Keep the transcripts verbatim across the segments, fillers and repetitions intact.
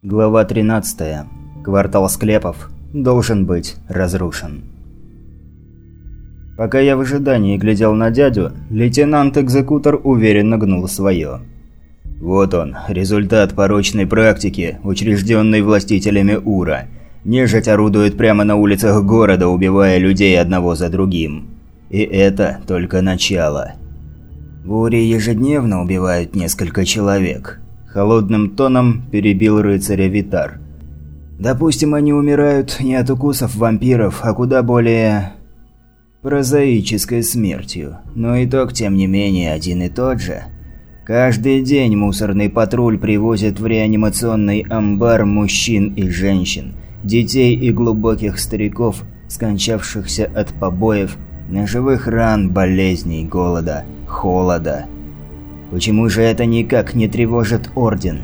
Глава тринадцатая. Квартал склепов должен быть разрушен. Пока я в ожидании глядел на дядю, лейтенант-экзекутор уверенно гнул свое. Вот он, результат порочной практики, учрежденной властителями Ура. Нежить орудует прямо на улицах города, убивая людей одного за другим. И это только начало. В Уре ежедневно убивают несколько человек. Холодным тоном перебил рыцаря Витар. Допустим, они умирают не от укусов вампиров, а куда более прозаической смертью. Но итог, тем не менее, один и тот же. Каждый день мусорный патруль привозит в реанимационный амбар мужчин и женщин, детей и глубоких стариков, скончавшихся от побоев, ножевых ран, болезней, голода, холода. Почему же это никак не тревожит Орден?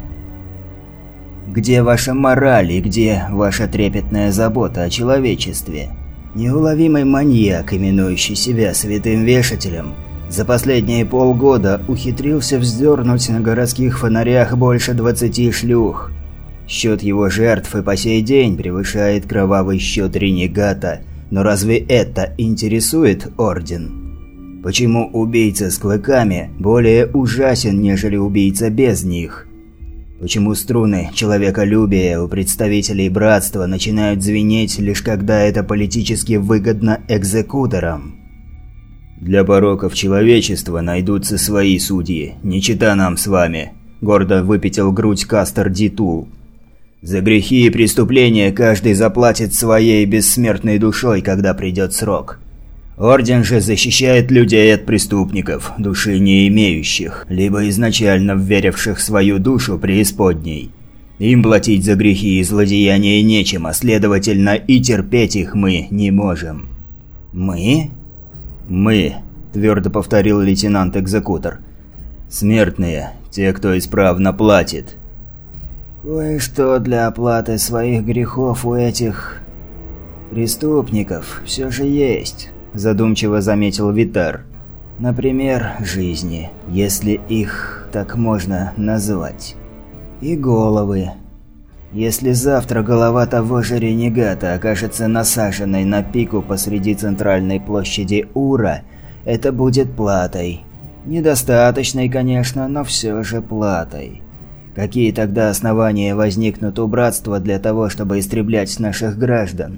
Где ваша мораль и где ваша трепетная забота о человечестве? Неуловимый маньяк, именующий себя святым вешателем, за последние полгода ухитрился вздернуть на городских фонарях больше двадцати шлюх. Счет его жертв и по сей день превышает кровавый счет ренегата, но разве это интересует Орден? Почему убийца с клыками более ужасен, нежели убийца без них? Почему струны человеколюбия у представителей братства начинают звенеть, лишь когда это политически выгодно экзекуторам? «Для пороков человечества найдутся свои судьи, не чита нам с вами», – гордо выпятил грудь Кастер Дитул. «За грехи и преступления каждый заплатит своей бессмертной душой, когда придет срок. Орден же защищает людей от преступников, души не имеющих, либо изначально вверивших свою душу преисподней. Им платить за грехи и злодеяния нечем, а следовательно и терпеть их мы не можем». «Мы?» «Мы», – твердо повторил лейтенант-экзекутор. «Смертные, те, кто исправно платит». «Кое-что для оплаты своих грехов у этих преступников все же есть», – задумчиво заметил Витар. «Например, жизни, если их так можно назвать. И головы. Если завтра голова того же ренегата окажется насаженной на пику посреди центральной площади Ура, это будет платой. Недостаточной, конечно, но все же платой. Какие тогда основания возникнут у братства для того, чтобы истреблять наших граждан?»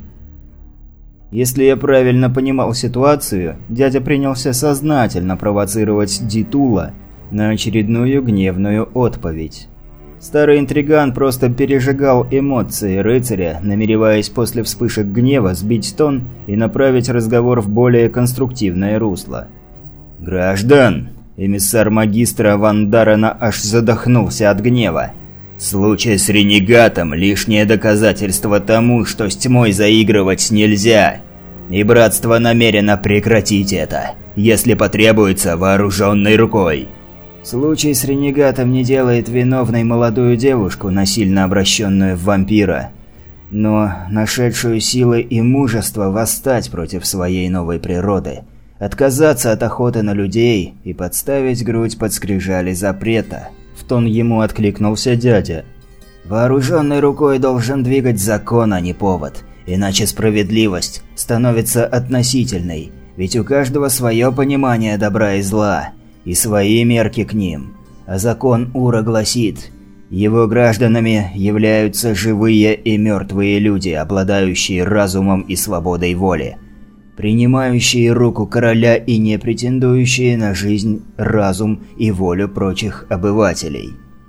Если я правильно понимал ситуацию, дядя принялся сознательно провоцировать Дитула на очередную гневную отповедь. Старый интриган просто пережигал эмоции рыцаря, намереваясь после вспышек гнева сбить тон и направить разговор в более конструктивное русло. «Граждан!» – эмиссар магистра Ван Дарена аж задохнулся от гнева. «Случай с ренегатом – лишнее доказательство тому, что с тьмой заигрывать нельзя. И братство намерено прекратить это, если потребуется вооруженной рукой». Случай с ренегатом не делает виновной молодую девушку, насильно обращенную в вампира, но нашедшую силы и мужество восстать против своей новой природы, отказаться от охоты на людей и подставить грудь под скрижали запрета. В тон ему откликнулся дядя. «Вооруженной рукой должен двигать закон, а не повод, иначе справедливость становится относительной, ведь у каждого свое понимание добра и зла, и свои мерки к ним. А закон Ура гласит, его гражданами являются живые и мертвые люди, обладающие разумом и свободой воли, принимающие руку короля и не претендующие на жизнь, разум и волю прочих обывателей».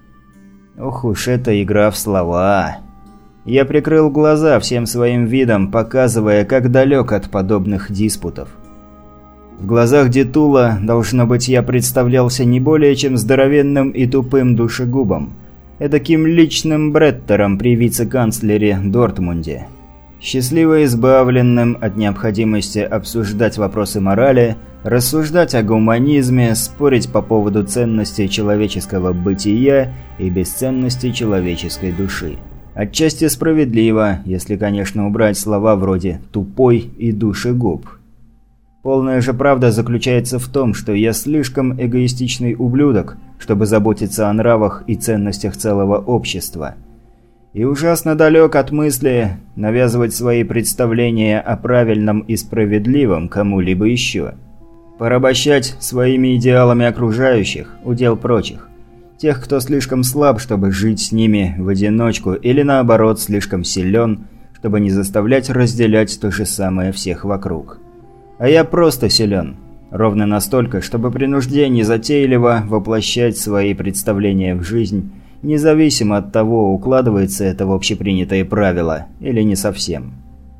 Ох уж эта игра в слова. Я прикрыл глаза всем своим видом, показывая, как далек от подобных диспутов. В глазах Дитула, должно быть, я представлялся не более чем здоровенным и тупым душегубом, эдаким личным бреттером при вице-канцлере Дортмунде. Счастливо избавленным от необходимости обсуждать вопросы морали, рассуждать о гуманизме, спорить по поводу ценности человеческого бытия и бесценности человеческой души. Отчасти справедливо, если, конечно, убрать слова вроде «тупой» и «душегуб». Полная же правда заключается в том, что я слишком эгоистичный ублюдок, чтобы заботиться о нравах и ценностях целого общества. И ужасно далек от мысли навязывать свои представления о правильном и справедливом кому-либо еще. Порабощать своими идеалами окружающих – удел прочих. Тех, кто слишком слаб, чтобы жить с ними в одиночку, или наоборот, слишком силен, чтобы не заставлять разделять то же самое всех вокруг. А я просто силен. Ровно настолько, чтобы при нужде незатейливо воплощать свои представления в жизнь, независимо от того, укладывается это в общепринятые правила или не совсем.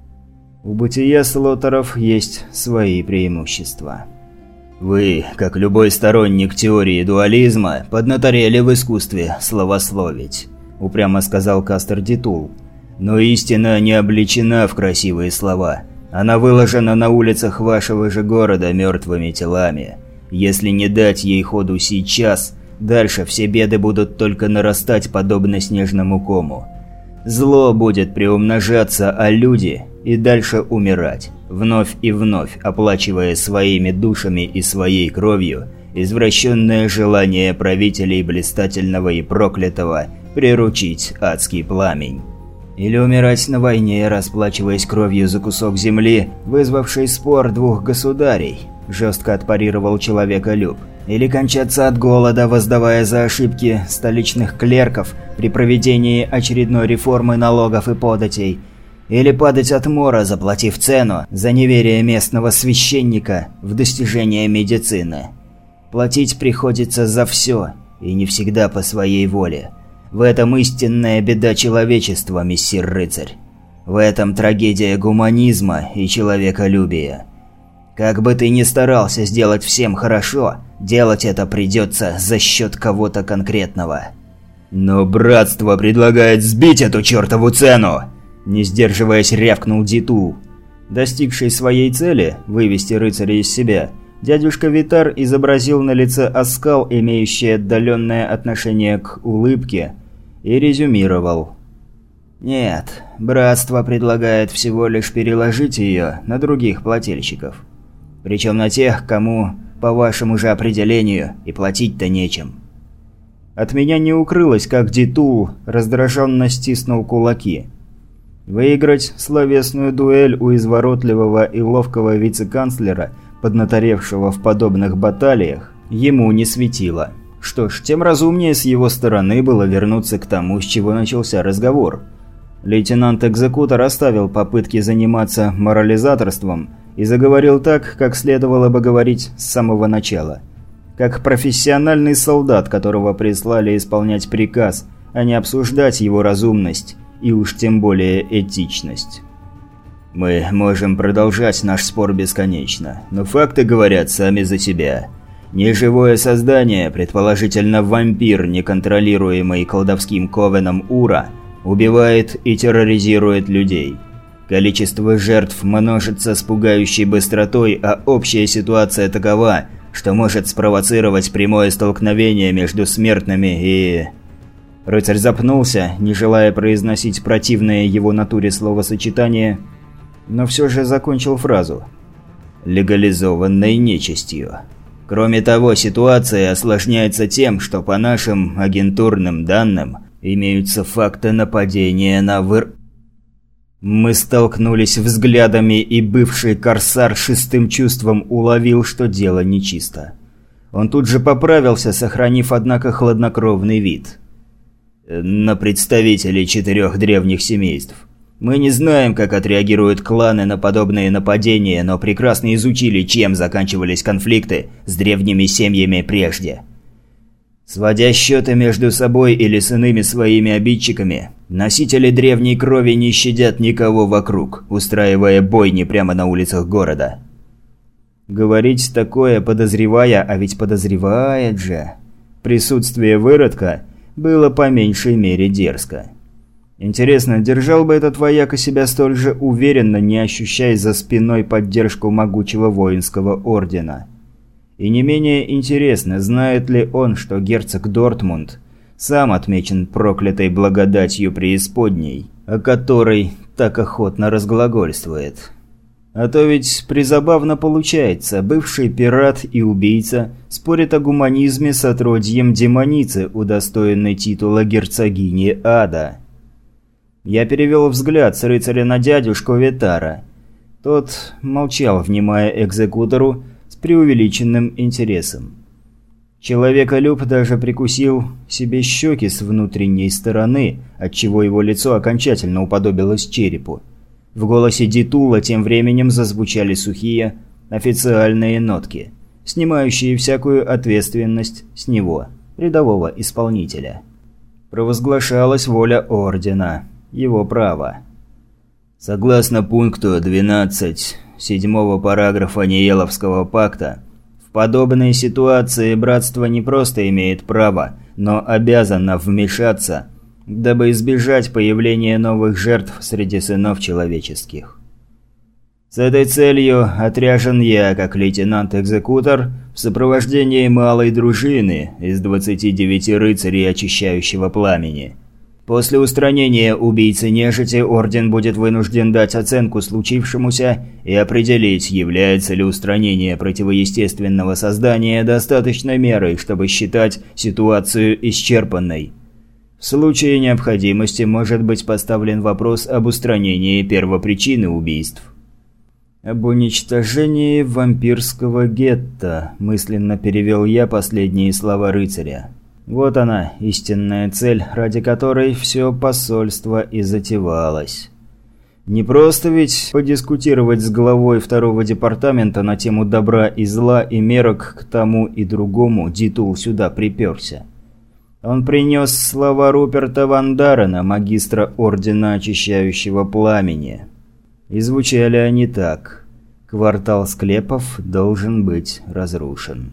У бытия слоттеров есть свои преимущества. Вы, как любой сторонник теории дуализма, поднаторели в искусстве словословить, упрямо сказал Кастер Дитул. Но истина не облечена в красивые слова. Она выложена на улицах вашего же города мертвыми телами. Если не дать ей ходу сейчас, дальше все беды будут только нарастать подобно снежному кому. Зло будет приумножаться, а люди и дальше умирать, вновь и вновь оплачивая своими душами и своей кровью извращенное желание правителей блистательного и проклятого приручить адский пламень. Или умирать на войне, расплачиваясь кровью за кусок земли, вызвавший спор двух государей, жестко отпарировал человеколюб. Или кончаться от голода, воздавая за ошибки столичных клерков при проведении очередной реформы налогов и податей. Или падать от мора, заплатив цену за неверие местного священника в достижение медицины. Платить приходится за все, и не всегда по своей воле. В этом истинная беда человечества, мессир рыцарь. В этом трагедия гуманизма и человеколюбия. Как бы ты ни старался сделать всем хорошо, делать это придется за счет кого-то конкретного. Но братство предлагает сбить эту чертову цену! Не сдерживаясь, рявкнул Дитул. Достигший своей цели – вывести рыцаря из себя, дядюшка Витар изобразил на лице оскал, имеющий отдаленное отношение к улыбке, и резюмировал. Нет, братство предлагает всего лишь переложить ее на других плательщиков. Причем на тех, кому, по вашему же определению, и платить-то нечем. От меня не укрылось, как Дитул раздраженно стиснул кулаки. Выиграть словесную дуэль у изворотливого и ловкого вице-канцлера, поднаторевшего в подобных баталиях, ему не светило. Что ж, тем разумнее с его стороны было вернуться к тому, с чего начался разговор. Лейтенант-экзекутор оставил попытки заниматься морализаторством и заговорил так, как следовало бы говорить с самого начала. Как профессиональный солдат, которого прислали исполнять приказ, а не обсуждать его разумность и уж тем более этичность. Мы можем продолжать наш спор бесконечно, но факты говорят сами за себя. Неживое создание, предположительно вампир, неконтролируемый колдовским ковеном Ура, убивает и терроризирует людей. Количество жертв множится с пугающей быстротой, а общая ситуация такова, что может спровоцировать прямое столкновение между смертными и... Рыцарь запнулся, не желая произносить противное его натуре словосочетание, но все же закончил фразу. «Легализованной нечистью». Кроме того, ситуация осложняется тем, что по нашим агентурным данным имеются факты нападения на выр... Мы столкнулись взглядами, и бывший корсар шестым чувством уловил, что дело нечисто. Он тут же поправился, сохранив, однако, хладнокровный вид. На представителей четырех древних семейств. Мы не знаем, как отреагируют кланы на подобные нападения, но прекрасно изучили, чем заканчивались конфликты с древними семьями прежде. Сводя счеты между собой или с иными своими обидчиками, носители древней крови не щадят никого вокруг, устраивая бойни прямо на улицах города. Говорить такое, подозревая, а ведь подозревает же, присутствие выродка было по меньшей мере дерзко. Интересно, держал бы этот вояка себя столь же уверенно, не ощущая за спиной поддержку могучего воинского ордена? И не менее интересно, знает ли он, что герцог Дортмунд сам отмечен проклятой благодатью преисподней, о которой так охотно разглагольствует. А то ведь призабавно получается, бывший пират и убийца спорит о гуманизме с отродьем демоницы, удостоенной титула герцогини ада. Я перевел взгляд с рыцаря на дядюшку Витара. Тот молчал, внимая экзекутору с преувеличенным интересом. Человеколюб даже прикусил себе щеки с внутренней стороны, отчего его лицо окончательно уподобилось черепу. В голосе Дитула тем временем зазвучали сухие, официальные нотки, снимающие всякую ответственность с него, рядового исполнителя. Провозглашалась воля Ордена, его право. Согласно пункту двенадцать седьмого параграфа Ниеловского пакта, в подобной ситуации братство не просто имеет право, но обязано вмешаться, дабы избежать появления новых жертв среди сынов человеческих. С этой целью отряжен я, как лейтенант-экзекутор, в сопровождении малой дружины из двадцати девяти рыцарей очищающего пламени. После устранения убийцы нежити Орден будет вынужден дать оценку случившемуся и определить, является ли устранение противоестественного создания достаточной мерой, чтобы считать ситуацию исчерпанной. В случае необходимости может быть поставлен вопрос об устранении первопричины убийств. «Об уничтожении вампирского гетто», – мысленно перевел я последние слова рыцаря. Вот она, истинная цель, ради которой все посольство и затевалось. Не просто ведь подискутировать с главой второго департамента на тему добра и зла и мерок к тому и другому Дитул сюда приперся. Он принес слова Руперта Ван Дарена, магистра Ордена Очищающего Пламени. И звучали они так: «Квартал склепов должен быть разрушен».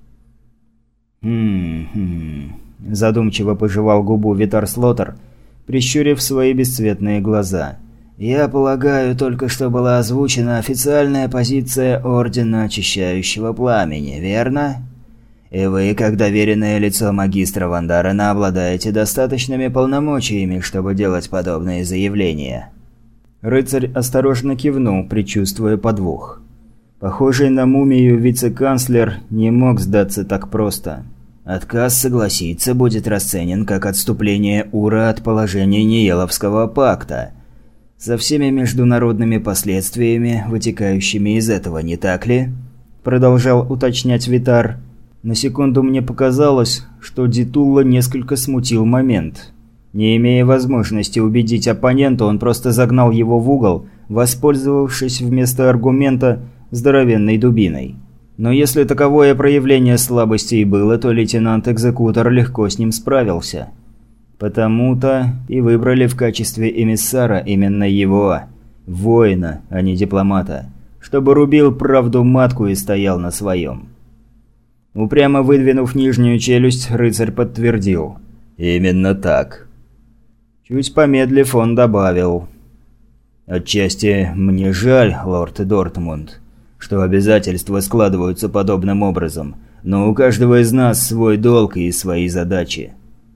«Хм-хм...» – задумчиво пожевал губу Витар Слотер, прищурив свои бесцветные глаза. «Я полагаю, только что была озвучена официальная позиция Ордена Очищающего Пламени, верно? И вы, как доверенное лицо магистра Ван Дарена, обладаете достаточными полномочиями, чтобы делать подобные заявления». Рыцарь осторожно кивнул, предчувствуя подвох. Похожий на мумию вице-канцлер не мог сдаться так просто. Отказ согласиться будет расценен как отступление Ура от положения Ниеловского пакта. Со всеми международными последствиями, вытекающими из этого, не так ли? Продолжал уточнять Витар. На секунду мне показалось, что Дитула несколько смутил момент. Не имея возможности убедить оппонента, он просто загнал его в угол, воспользовавшись вместо аргумента здоровенной дубиной. Но если таковое проявление слабости и было, то лейтенант-экзекутор легко с ним справился. Потому-то и выбрали в качестве эмиссара именно его, воина, а не дипломата, чтобы рубил правду матку и стоял на своем. Упрямо выдвинув нижнюю челюсть, рыцарь подтвердил: «Именно так». Чуть помедлив, он добавил: «Отчасти мне жаль, лорд Дортмунд, что обязательства складываются подобным образом, но у каждого из нас свой долг и свои задачи».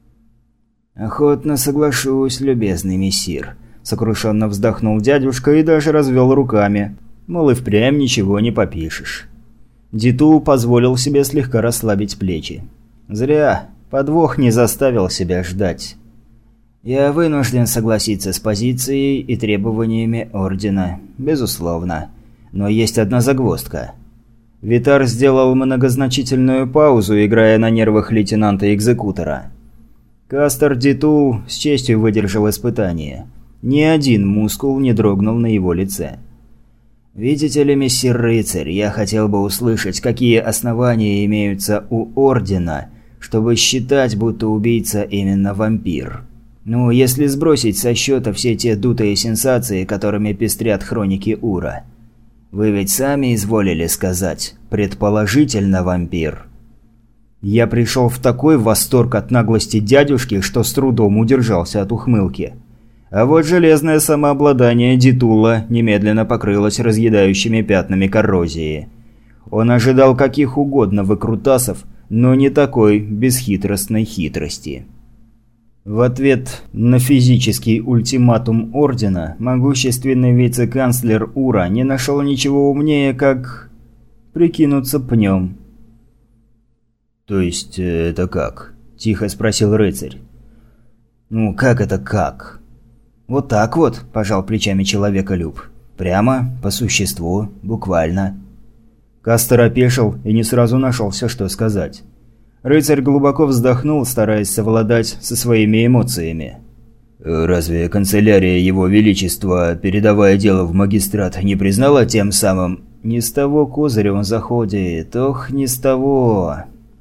«Охотно соглашусь, любезный мессир», – сокрушенно вздохнул дядюшка и даже развел руками, мол, и впрямь ничего не попишешь. Дитул позволил себе слегка расслабить плечи. Зря, подвох не заставил себя ждать. «Я вынужден согласиться с позицией и требованиями Ордена, безусловно. Но есть одна загвоздка». Витар сделал многозначительную паузу, играя на нервах лейтенанта-экзекутора. Кастер Дитул с честью выдержал испытание. Ни один мускул не дрогнул на его лице. «Видите ли, мессир рыцарь, я хотел бы услышать, какие основания имеются у Ордена, чтобы считать, будто убийца именно вампир. Ну, если сбросить со счета все те дутые сенсации, которыми пестрят хроники Ура. Вы ведь сами изволили сказать, предположительно вампир». Я пришел в такой восторг от наглости дядюшки, что с трудом удержался от ухмылки. А вот железное самообладание Дитула немедленно покрылось разъедающими пятнами коррозии. Он ожидал каких угодно выкрутасов, но не такой бесхитростной хитрости. В ответ на физический ультиматум Ордена, могущественный вице-канцлер Ура не нашел ничего умнее, как прикинуться пнем. «То есть это как?» – тихо спросил рыцарь. «Ну, как это как?» «Вот так вот», – пожал плечами человеколюб. «Прямо, по существу, буквально». Кастер опешил и не сразу нашелся, что сказать. Рыцарь глубоко вздохнул, стараясь совладать со своими эмоциями. «Разве канцелярия Его Величества, передавая дело в магистрат, не признала тем самым...» «Не с того козыря он заходит, ох, не с того...»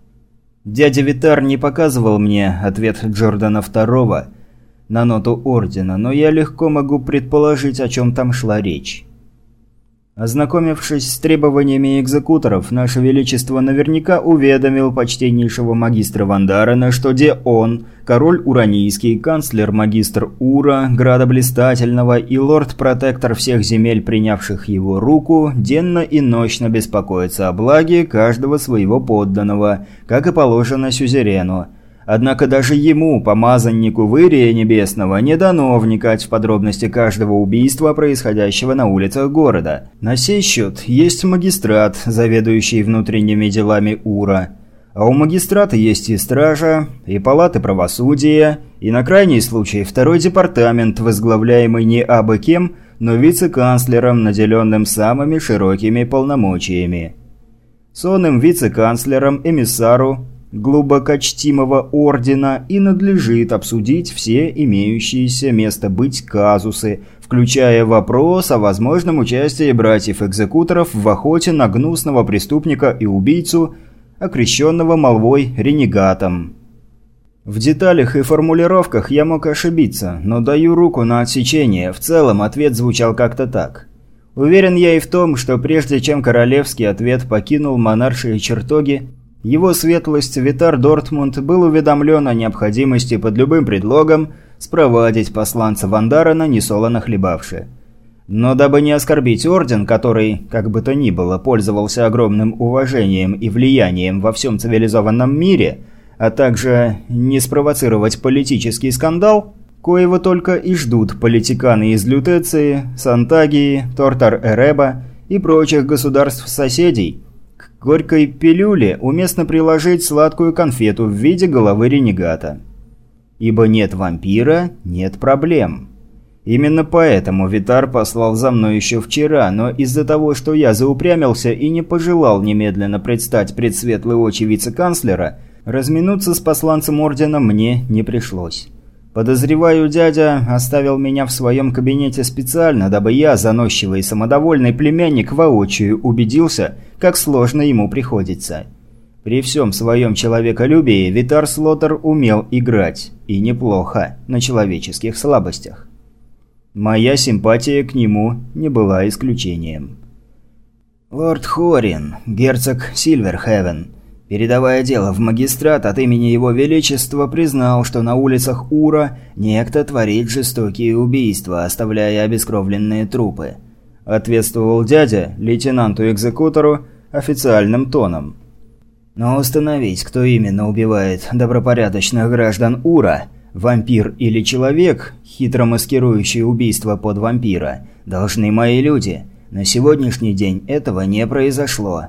Дядя Витар не показывал мне ответ Джордана второго на ноту Ордена, но я легко могу предположить, о чем там шла речь. Ознакомившись с требованиями экзекуторов, Наше Величество наверняка уведомил почтеннейшего магистра Вандарена, что де он, король Уранийский, канцлер-магистр Ура, Града Блистательного и лорд-протектор всех земель, принявших его руку, денно и ночно беспокоится о благе каждого своего подданного, как и положено сюзерену. Однако даже ему, помазаннику Вырия Небесного, не дано вникать в подробности каждого убийства, происходящего на улицах города. На сей счет есть магистрат, заведующий внутренними делами Ура. А у магистрата есть и стража, и палаты правосудия, и на крайний случай второй департамент, возглавляемый не абы кем, но вице-канцлером, наделенным самыми широкими полномочиями. Сонным вице-канцлером, эмиссару глубокочтимого ордена и надлежит обсудить все имеющиеся место быть казусы, включая вопрос о возможном участии братьев-экзекуторов в охоте на гнусного преступника и убийцу, окрещенного молвой ренегатом. В деталях и формулировках я мог ошибиться, но даю руку на отсечение, в целом ответ звучал как-то так. Уверен я и в том, что прежде чем королевский ответ покинул монаршие чертоги, его светлость Витар Дортмунд был уведомлен о необходимости под любым предлогом спровадить посланца Вандарена, несолоно хлебавши. Но дабы не оскорбить орден, который, как бы то ни было, пользовался огромным уважением и влиянием во всем цивилизованном мире, а также не спровоцировать политический скандал, коего только и ждут политиканы из Лютеции, Сантагии, Тортар-Эреба и прочих государств-соседей, к горькой пилюле уместно приложить сладкую конфету в виде головы ренегата. Ибо нет вампира – нет проблем. Именно поэтому Витар послал за мной еще вчера, но из-за того, что я заупрямился и не пожелал немедленно предстать пред светлые очи вице-канцлера, разминуться с посланцем ордена мне не пришлось. Подозреваю, дядя оставил меня в своем кабинете специально, дабы я, заносчивый и самодовольный племянник, воочию убедился, как сложно ему приходится. При всем своем человеколюбии Витар Слотер умел играть, и неплохо, на человеческих слабостях. Моя симпатия к нему не была исключением. «Лорд Хорин, герцог Сильверхевен, передавая дело в магистрат от имени Его Величества, признал, что на улицах Ура некто творит жестокие убийства, оставляя обескровленные трупы», – ответствовал дядя лейтенанту-экзекутору официальным тоном. «Но установить, кто именно убивает добропорядочных граждан Ура, вампир или человек, хитро маскирующий убийство под вампира, должны мои люди. На сегодняшний день этого не произошло».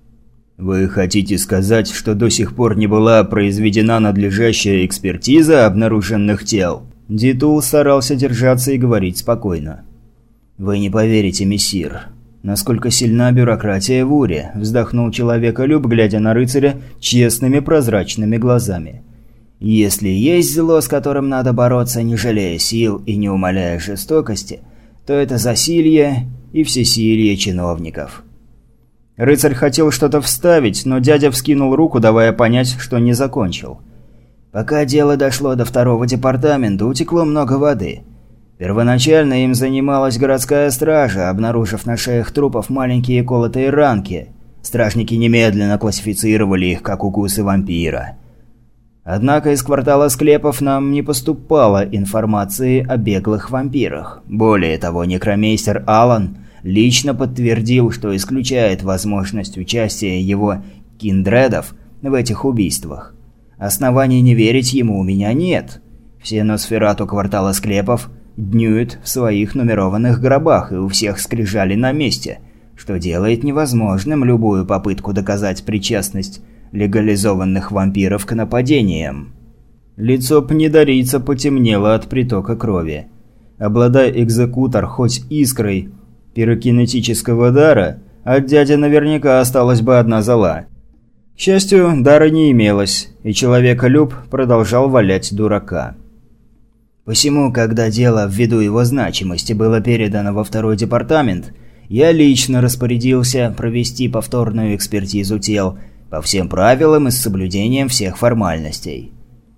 «Вы хотите сказать, что до сих пор не была произведена надлежащая экспертиза обнаруженных тел?» Дитул старался держаться и говорить спокойно. «Вы не поверите, мессир, насколько сильна бюрократия в Уре», – вздохнул человеколюб, глядя на рыцаря честными прозрачными глазами. «Если есть зло, с которым надо бороться, не жалея сил и не умаляя жестокости, то это засилье и всесилье чиновников». Рыцарь хотел что-то вставить, но дядя вскинул руку, давая понять, что не закончил. «Пока дело дошло до второго департамента, утекло много воды. Первоначально им занималась городская стража, обнаружив на шеях трупов маленькие колотые ранки. Стражники немедленно классифицировали их как укусы вампира. Однако из квартала склепов нам не поступало информации о беглых вампирах. Более того, некромейстер Аллан лично подтвердил, что исключает возможность участия его киндредов в этих убийствах. Оснований не верить ему у меня нет. Все Носферату квартала склепов днюют в своих нумерованных гробах, и у всех скрижали на месте, что делает невозможным любую попытку доказать причастность легализованных вампиров к нападениям. Лицо пнедорийца потемнело от притока крови. Обладая экзекутор хоть искрой пирокинетического дара, от дяди наверняка осталась бы одна зола. К счастью, дара не имелось, и человеколюб продолжал валять дурака. Посему, когда дело ввиду его значимости было передано во второй департамент, я лично распорядился провести повторную экспертизу тел по всем правилам и с соблюдением всех формальностей.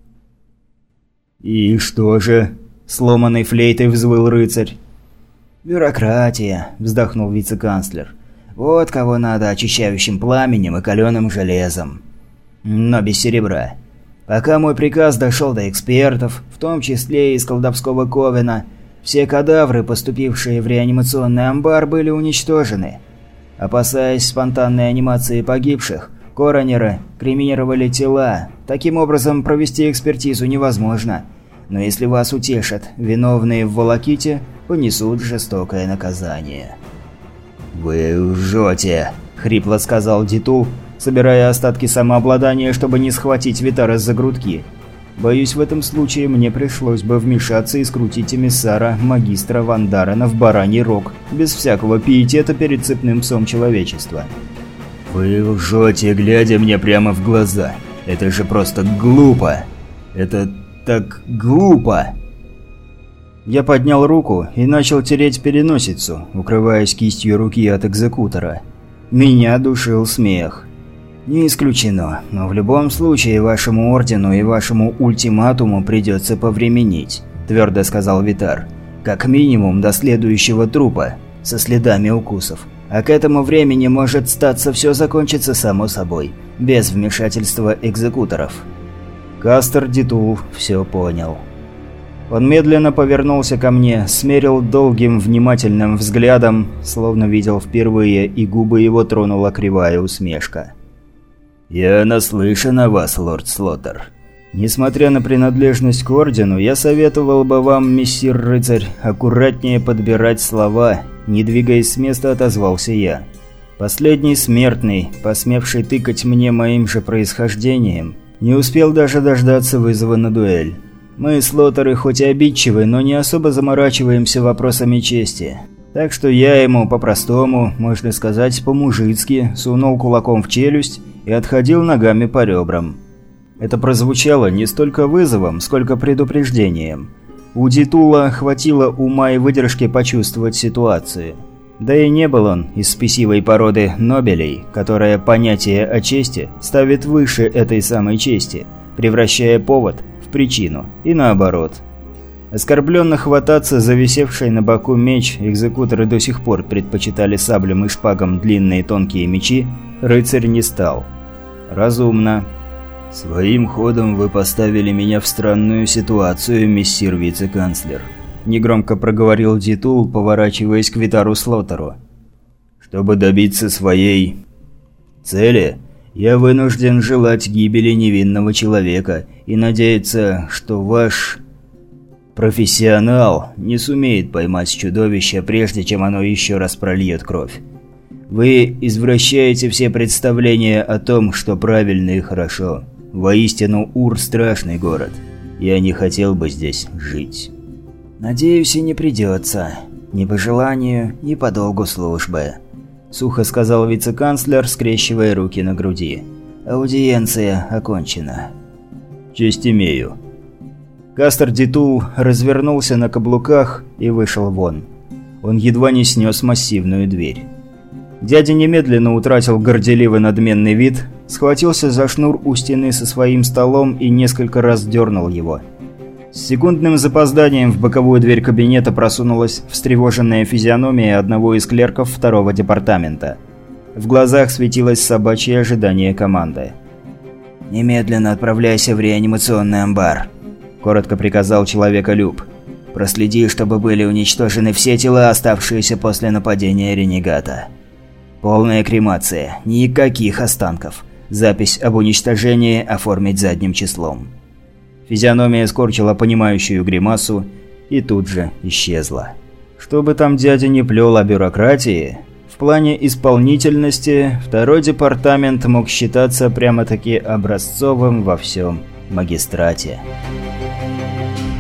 «И что же?» – сломанной флейтой взвыл рыцарь. «Бюрократия», – вздохнул вице-канцлер. «Вот кого надо очищающим пламенем и каленым железом. Но без серебра. Пока мой приказ дошел до экспертов, в том числе и из колдовского ковена, все кадавры, поступившие в реанимационный амбар, были уничтожены. Опасаясь спонтанной анимации погибших, коронеры кремировали тела. Таким образом, провести экспертизу невозможно. Но если вас утешат, виновные в волоките понесут жестокое наказание». «Вы лжете», – хрипло сказал Дитул, собирая остатки самообладания, чтобы не схватить Витара за грудки. Боюсь, в этом случае мне пришлось бы вмешаться и скрутить эмиссара магистра Вандарена в бараний рог, без всякого пиетета перед цепным псом человечества. «Вы лжете, глядя мне прямо в глаза. Это же просто глупо. Это так глупо!» Я поднял руку и начал тереть переносицу, укрываясь кистью руки от экзекутора. Меня душил смех. «Не исключено, но в любом случае вашему ордену и вашему ультиматуму придется повременить», – твердо сказал Витар. «Как минимум до следующего трупа, со следами укусов. А к этому времени может статься все закончится само собой, без вмешательства экзекуторов». Кастер Дитул все понял. Он медленно повернулся ко мне, смерил долгим внимательным взглядом, словно видел впервые, и губы его тронула кривая усмешка. «Я наслышан о вас, лорд Слоттер. Несмотря на принадлежность к ордену, я советовал бы вам, мессир-рыцарь, аккуратнее подбирать слова», – не двигаясь с места, отозвался я. Последний смертный, посмевший тыкать мне моим же происхождением, не успел даже дождаться вызова на дуэль. Мы, слоттеры, хоть и обидчивы, но не особо заморачиваемся вопросами чести. Так что я ему по-простому, можно сказать, по-мужицки, сунул кулаком в челюсть и отходил ногами по ребрам. Это прозвучало не столько вызовом, сколько предупреждением. У Дитула хватило ума и выдержки почувствовать ситуацию. Да и не был он из спесивой породы нобелей, которая понятие о чести ставит выше этой самой чести, превращая повод в причину, и наоборот. Оскорбленно хвататься за висевший на боку меч экзекуторы до сих пор предпочитали саблям и шпагам длинные тонкие мечи, рыцарь не стал. Разумно. «Своим ходом вы поставили меня в странную ситуацию, мессир вице-канцлер», – негромко проговорил Дитул, поворачиваясь к Витару Слоттеру. «Чтобы добиться своей цели, я вынужден желать гибели невинного человека и надеяться, что ваш профессионал не сумеет поймать чудовище, прежде чем оно еще раз прольет кровь. Вы извращаете все представления о том, что правильно и хорошо. Воистину, Ур – страшный город. Я не хотел бы здесь жить». «Надеюсь, и не придется. Ни по желанию, ни по долгу службы», – сухо сказал вице-канцлер, скрещивая руки на груди. «Аудиенция окончена». «Честь имею». Кастер Дитул развернулся на каблуках и вышел вон. Он едва не снес массивную дверь. Дядя немедленно утратил горделивый надменный вид, схватился за шнур у стены со своим столом и несколько раз дернул его. С секундным запозданием в боковую дверь кабинета просунулась встревоженная физиономия одного из клерков второго департамента. В глазах светилось собачье ожидание команды. «Немедленно отправляйся в реанимационный амбар», – коротко приказал человеколюб. «Проследи, чтобы были уничтожены все тела, оставшиеся после нападения ренегата. Полная кремация, никаких останков. Запись об уничтожении оформить задним числом». Физиономия скорчила понимающую гримасу и тут же исчезла. Что бы там дядя не плел о бюрократии, в плане исполнительности второй департамент мог считаться прямо-таки образцовым во всем магистрате.